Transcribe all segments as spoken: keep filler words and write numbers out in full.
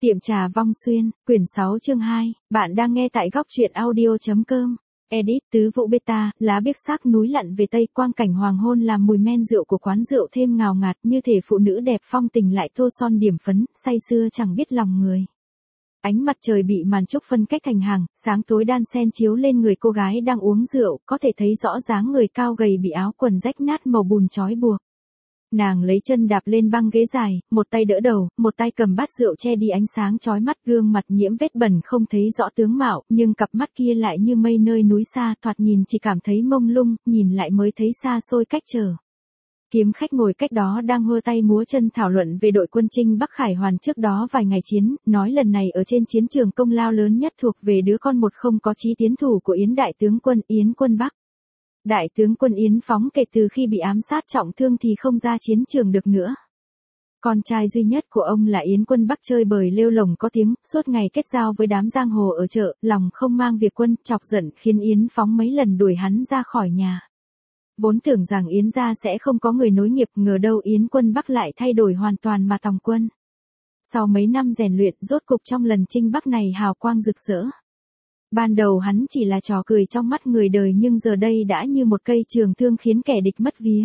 Tiệm trà Vong Xuyên, quyển sáu chương hai, bạn đang nghe tại góc truyện audio.com. Edit tứ vụ beta, lá biếc xác núi lặn về tây, quang cảnh hoàng hôn làm mùi men rượu của quán rượu thêm ngào ngạt, như thể phụ nữ đẹp phong tình lại tô son điểm phấn, say sưa chẳng biết lòng người. Ánh mặt trời bị màn trúc phân cách thành hàng, sáng tối đan xen chiếu lên người cô gái đang uống rượu, có thể thấy rõ dáng người cao gầy bị áo quần rách nát màu bùn trói buộc. Nàng lấy chân đạp lên băng ghế dài, một tay đỡ đầu, một tay cầm bát rượu che đi ánh sáng chói mắt, gương mặt nhiễm vết bẩn không thấy rõ tướng mạo, nhưng cặp mắt kia lại như mây nơi núi xa, thoạt nhìn chỉ cảm thấy mông lung, nhìn lại mới thấy xa xôi cách trở. Kiếm khách ngồi cách đó đang hơ tay múa chân thảo luận về đội quân chinh Bắc Khải Hoàn trước đó vài ngày chiến, nói lần này ở trên chiến trường công lao lớn nhất thuộc về đứa con một không có chí tiến thủ của Yến đại tướng quân Yến quân Bắc. Đại tướng quân Yến Phóng kể từ khi bị ám sát trọng thương thì không ra chiến trường được nữa. Con trai duy nhất của ông là Yến quân Bắc chơi bời lêu lổng có tiếng, suốt ngày kết giao với đám giang hồ ở chợ, lòng không mang việc quân, chọc giận khiến Yến Phóng mấy lần đuổi hắn ra khỏi nhà. Vốn tưởng rằng Yến gia sẽ không có người nối nghiệp, ngờ đâu Yến quân Bắc lại thay đổi hoàn toàn mà tòng quân. Sau mấy năm rèn luyện, rốt cục trong lần chinh Bắc này hào quang rực rỡ. Ban đầu hắn chỉ là trò cười trong mắt người đời, nhưng giờ đây đã như một cây trường thương khiến kẻ địch mất vía.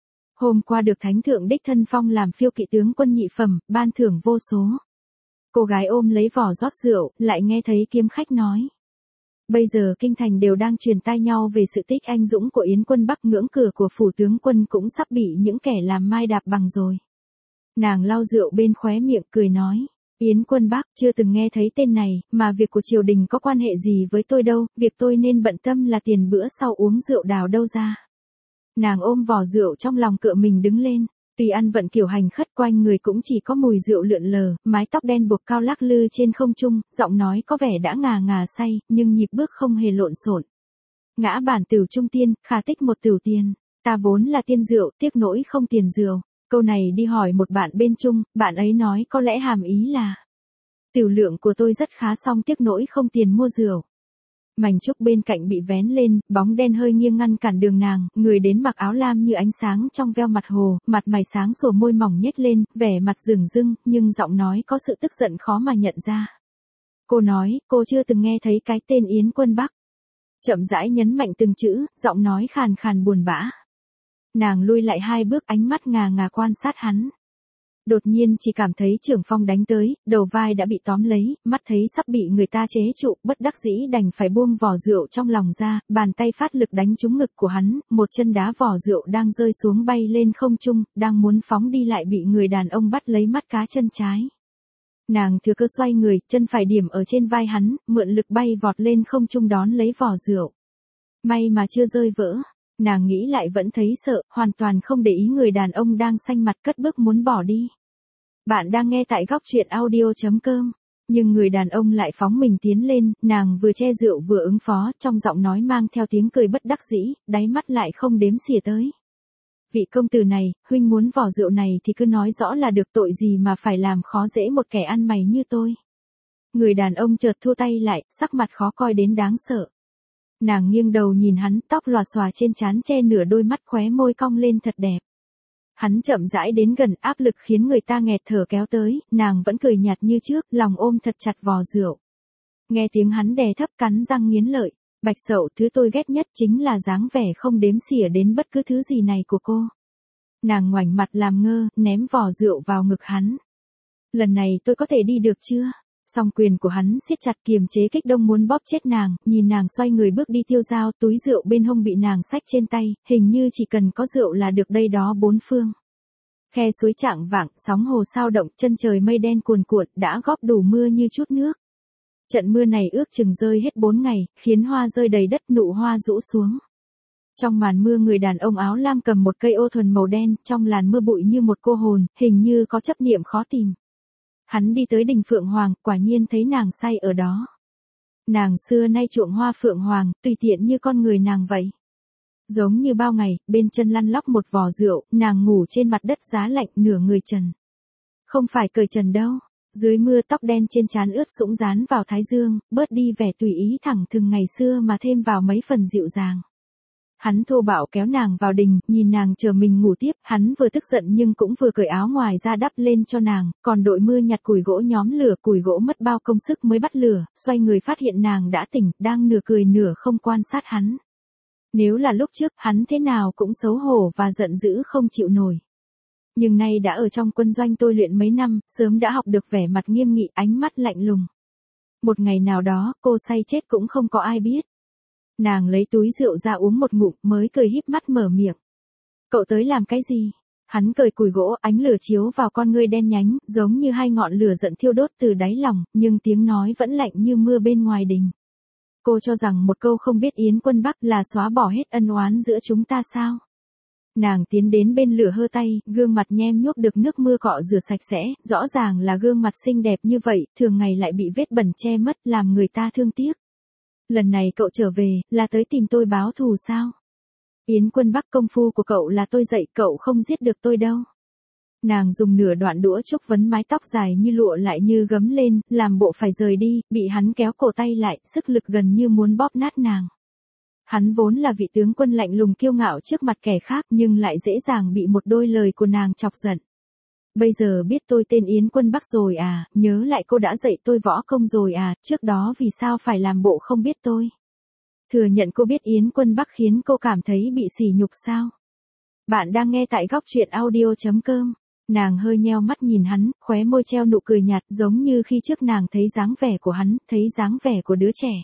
Hôm qua được thánh thượng đích thân phong làm phiêu kỵ tướng quân nhị phẩm, ban thưởng vô số. Cô gái ôm lấy vỏ rót rượu, lại nghe thấy kiếm khách nói. Bây giờ kinh thành đều đang truyền tai nhau về sự tích anh dũng của Yến quân Bắc, ngưỡng cửa của phủ tướng quân cũng sắp bị những kẻ làm mai đạp bằng rồi. Nàng lau rượu bên khóe miệng cười nói. Yến quân Bắc, chưa từng nghe thấy tên này, mà việc của triều đình có quan hệ gì với tôi đâu, việc tôi nên bận tâm là tiền bữa sau uống rượu đào đâu ra. Nàng ôm vỏ rượu trong lòng cựa mình đứng lên, tuy ăn vận kiểu hành khất, quanh người cũng chỉ có mùi rượu lượn lờ, mái tóc đen buộc cao lắc lư trên không trung, giọng nói có vẻ đã ngà ngà say, nhưng nhịp bước không hề lộn xộn. Ngã bản tửu trung tiên, khả tích một tửu tiền, ta vốn là tiên rượu, tiếc nỗi không tiền rượu. Câu này đi hỏi một bạn bên chung, bạn ấy nói có lẽ hàm ý là tiểu lượng của tôi rất khá song tiếc nỗi không tiền mua rượu. Mảnh trúc bên cạnh bị vén lên, bóng đen hơi nghiêng ngăn cản đường nàng, người đến mặc áo lam như ánh sáng trong veo mặt hồ, mặt mày sáng sủa, môi mỏng nhếch lên, vẻ mặt rừng rưng, nhưng giọng nói có sự tức giận khó mà nhận ra. Cô nói, cô chưa từng nghe thấy cái tên Yến quân Bắc. Chậm rãi nhấn mạnh từng chữ, giọng nói khàn khàn buồn bã. Nàng lui lại hai bước, ánh mắt ngà ngà quan sát hắn. Đột nhiên chỉ cảm thấy trưởng phong đánh tới, đầu vai đã bị tóm lấy, mắt thấy sắp bị người ta chế trụ, bất đắc dĩ đành phải buông vỏ rượu trong lòng ra, bàn tay phát lực đánh trúng ngực của hắn, một chân đá vỏ rượu đang rơi xuống bay lên không trung, đang muốn phóng đi lại bị người đàn ông bắt lấy mắt cá chân trái. Nàng thừa cơ xoay người, chân phải điểm ở trên vai hắn, mượn lực bay vọt lên không trung đón lấy vỏ rượu. May mà chưa rơi vỡ. Nàng nghĩ lại vẫn thấy sợ, hoàn toàn không để ý người đàn ông đang xanh mặt cất bước muốn bỏ đi. Bạn đang nghe tại góc truyện audio.com. Nhưng người đàn ông lại phóng mình tiến lên, nàng vừa che rượu vừa ứng phó, trong giọng nói mang theo tiếng cười bất đắc dĩ, đáy mắt lại không đếm xỉa tới. Vị công tử này, huynh muốn vỏ rượu này thì cứ nói rõ là được, tội gì mà phải làm khó dễ một kẻ ăn mày như tôi. Người đàn ông chợt thua tay lại, sắc mặt khó coi đến đáng sợ. Nàng nghiêng đầu nhìn hắn, tóc lòa xòa trên trán che nửa đôi mắt, khóe môi cong lên thật đẹp. Hắn chậm rãi đến gần, áp lực khiến người ta nghẹt thở kéo tới, nàng vẫn cười nhạt như trước, lòng ôm thật chặt vò rượu. Nghe tiếng hắn đè thấp, cắn răng nghiến lợi, Bạch Sậu, thứ tôi ghét nhất chính là dáng vẻ không đếm xỉa đến bất cứ thứ gì này của cô. Nàng ngoảnh mặt làm ngơ, ném vò rượu vào ngực hắn. Lần này tôi có thể đi được chưa? Song quyền của hắn siết chặt kiềm chế kích động muốn bóp chết nàng, nhìn nàng xoay người bước đi tiêu dao, túi rượu bên hông bị nàng xách trên tay, hình như chỉ cần có rượu là được đây đó bốn phương. Khe suối trạng vạng, sóng hồ sao động, chân trời mây đen cuồn cuộn, đã góp đủ mưa như chút nước. Trận mưa này ước chừng rơi hết bốn ngày, khiến hoa rơi đầy đất, nụ hoa rũ xuống. Trong màn mưa, người đàn ông áo lam cầm một cây ô thuần màu đen, trong làn mưa bụi như một cô hồn, hình như có chấp niệm khó tìm. Hắn đi tới đình Phượng Hoàng, quả nhiên thấy nàng say ở đó. Nàng xưa nay chuộng hoa Phượng Hoàng, tùy tiện như con người nàng vậy. Giống như bao ngày, bên chân lăn lóc một vò rượu, nàng ngủ trên mặt đất giá lạnh, nửa người trần. Không phải cởi trần đâu, dưới mưa tóc đen trên trán ướt sũng dán vào thái dương, bớt đi vẻ tùy ý thẳng thừng ngày xưa mà thêm vào mấy phần dịu dàng. Hắn thô bạo kéo nàng vào đình, nhìn nàng chờ mình ngủ tiếp, hắn vừa tức giận nhưng cũng vừa cởi áo ngoài ra đắp lên cho nàng, còn đội mưa nhặt củi gỗ nhóm lửa, củi gỗ mất bao công sức mới bắt lửa, xoay người phát hiện nàng đã tỉnh, đang nửa cười nửa không quan sát hắn. Nếu là lúc trước, hắn thế nào cũng xấu hổ và giận dữ không chịu nổi. Nhưng nay đã ở trong quân doanh tôi luyện mấy năm, sớm đã học được vẻ mặt nghiêm nghị, ánh mắt lạnh lùng. Một ngày nào đó, cô say chết cũng không có ai biết. Nàng lấy túi rượu ra uống một ngụm mới cười híp mắt mở miệng. Cậu tới làm cái gì? Hắn cởi củi gỗ, ánh lửa chiếu vào con ngươi đen nhánh, giống như hai ngọn lửa giận thiêu đốt từ đáy lòng, nhưng tiếng nói vẫn lạnh như mưa bên ngoài đình. Cô cho rằng một câu không biết Yến Quân Bắc là xóa bỏ hết ân oán giữa chúng ta sao? Nàng tiến đến bên lửa hơ tay, gương mặt nhem nhuốc được nước mưa cọ rửa sạch sẽ, rõ ràng là gương mặt xinh đẹp như vậy, thường ngày lại bị vết bẩn che mất làm người ta thương tiếc. Lần này cậu trở về, là tới tìm tôi báo thù sao? Yến Quân Bắc, công phu của cậu là tôi dạy, cậu không giết được tôi đâu. Nàng dùng nửa đoạn đũa trúc vấn mái tóc dài như lụa lại như gấm lên, làm bộ phải rời đi, bị hắn kéo cổ tay lại, sức lực gần như muốn bóp nát nàng. Hắn vốn là vị tướng quân lạnh lùng kiêu ngạo trước mặt kẻ khác nhưng lại dễ dàng bị một đôi lời của nàng chọc giận. Bây giờ biết tôi tên Yến Quân Bắc rồi à, nhớ lại cô đã dạy tôi võ công rồi à, trước đó vì sao phải làm bộ không biết tôi. Thừa nhận cô biết Yến Quân Bắc khiến cô cảm thấy bị sỉ nhục sao. Bạn đang nghe tại góc truyện audio chấm com. Nàng hơi nheo mắt nhìn hắn, khóe môi treo nụ cười nhạt giống như khi trước nàng thấy dáng vẻ của hắn, thấy dáng vẻ của đứa trẻ.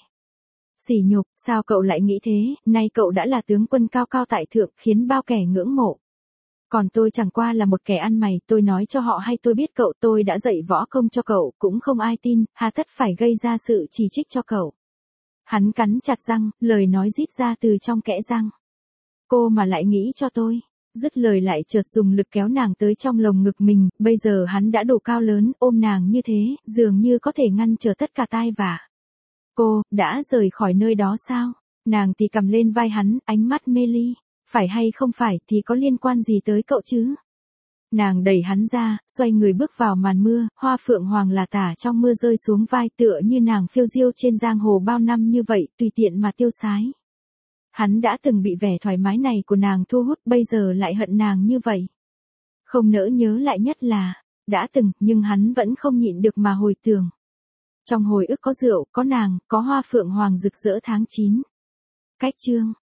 Sỉ nhục, sao cậu lại nghĩ thế, nay cậu đã là tướng quân cao cao tại thượng, khiến bao kẻ ngưỡng mộ. Còn tôi chẳng qua là một kẻ ăn mày, tôi nói cho họ hay tôi biết cậu, tôi đã dạy võ công cho cậu, cũng không ai tin, hà tất phải gây ra sự chỉ trích cho cậu. Hắn cắn chặt răng, lời nói rít ra từ trong kẽ răng. Cô mà lại nghĩ cho tôi. Dứt lời lại chợt dùng lực kéo nàng tới trong lồng ngực mình, bây giờ hắn đã đủ cao lớn, ôm nàng như thế, dường như có thể ngăn trở tất cả tai vạ. Cô, đã rời khỏi nơi đó sao? Nàng thì cầm lên vai hắn, ánh mắt mê ly. Phải hay không phải thì có liên quan gì tới cậu chứ? Nàng đẩy hắn ra, xoay người bước vào màn mưa, hoa phượng hoàng là tả trong mưa rơi xuống vai tựa như nàng phiêu diêu trên giang hồ bao năm như vậy, tùy tiện mà tiêu sái. Hắn đã từng bị vẻ thoải mái này của nàng thu hút, bây giờ lại hận nàng như vậy. Không nỡ nhớ lại, nhất là, đã từng, nhưng hắn vẫn không nhịn được mà hồi tưởng. Trong hồi ức có rượu, có nàng, có hoa phượng hoàng rực rỡ tháng chín. Cách chương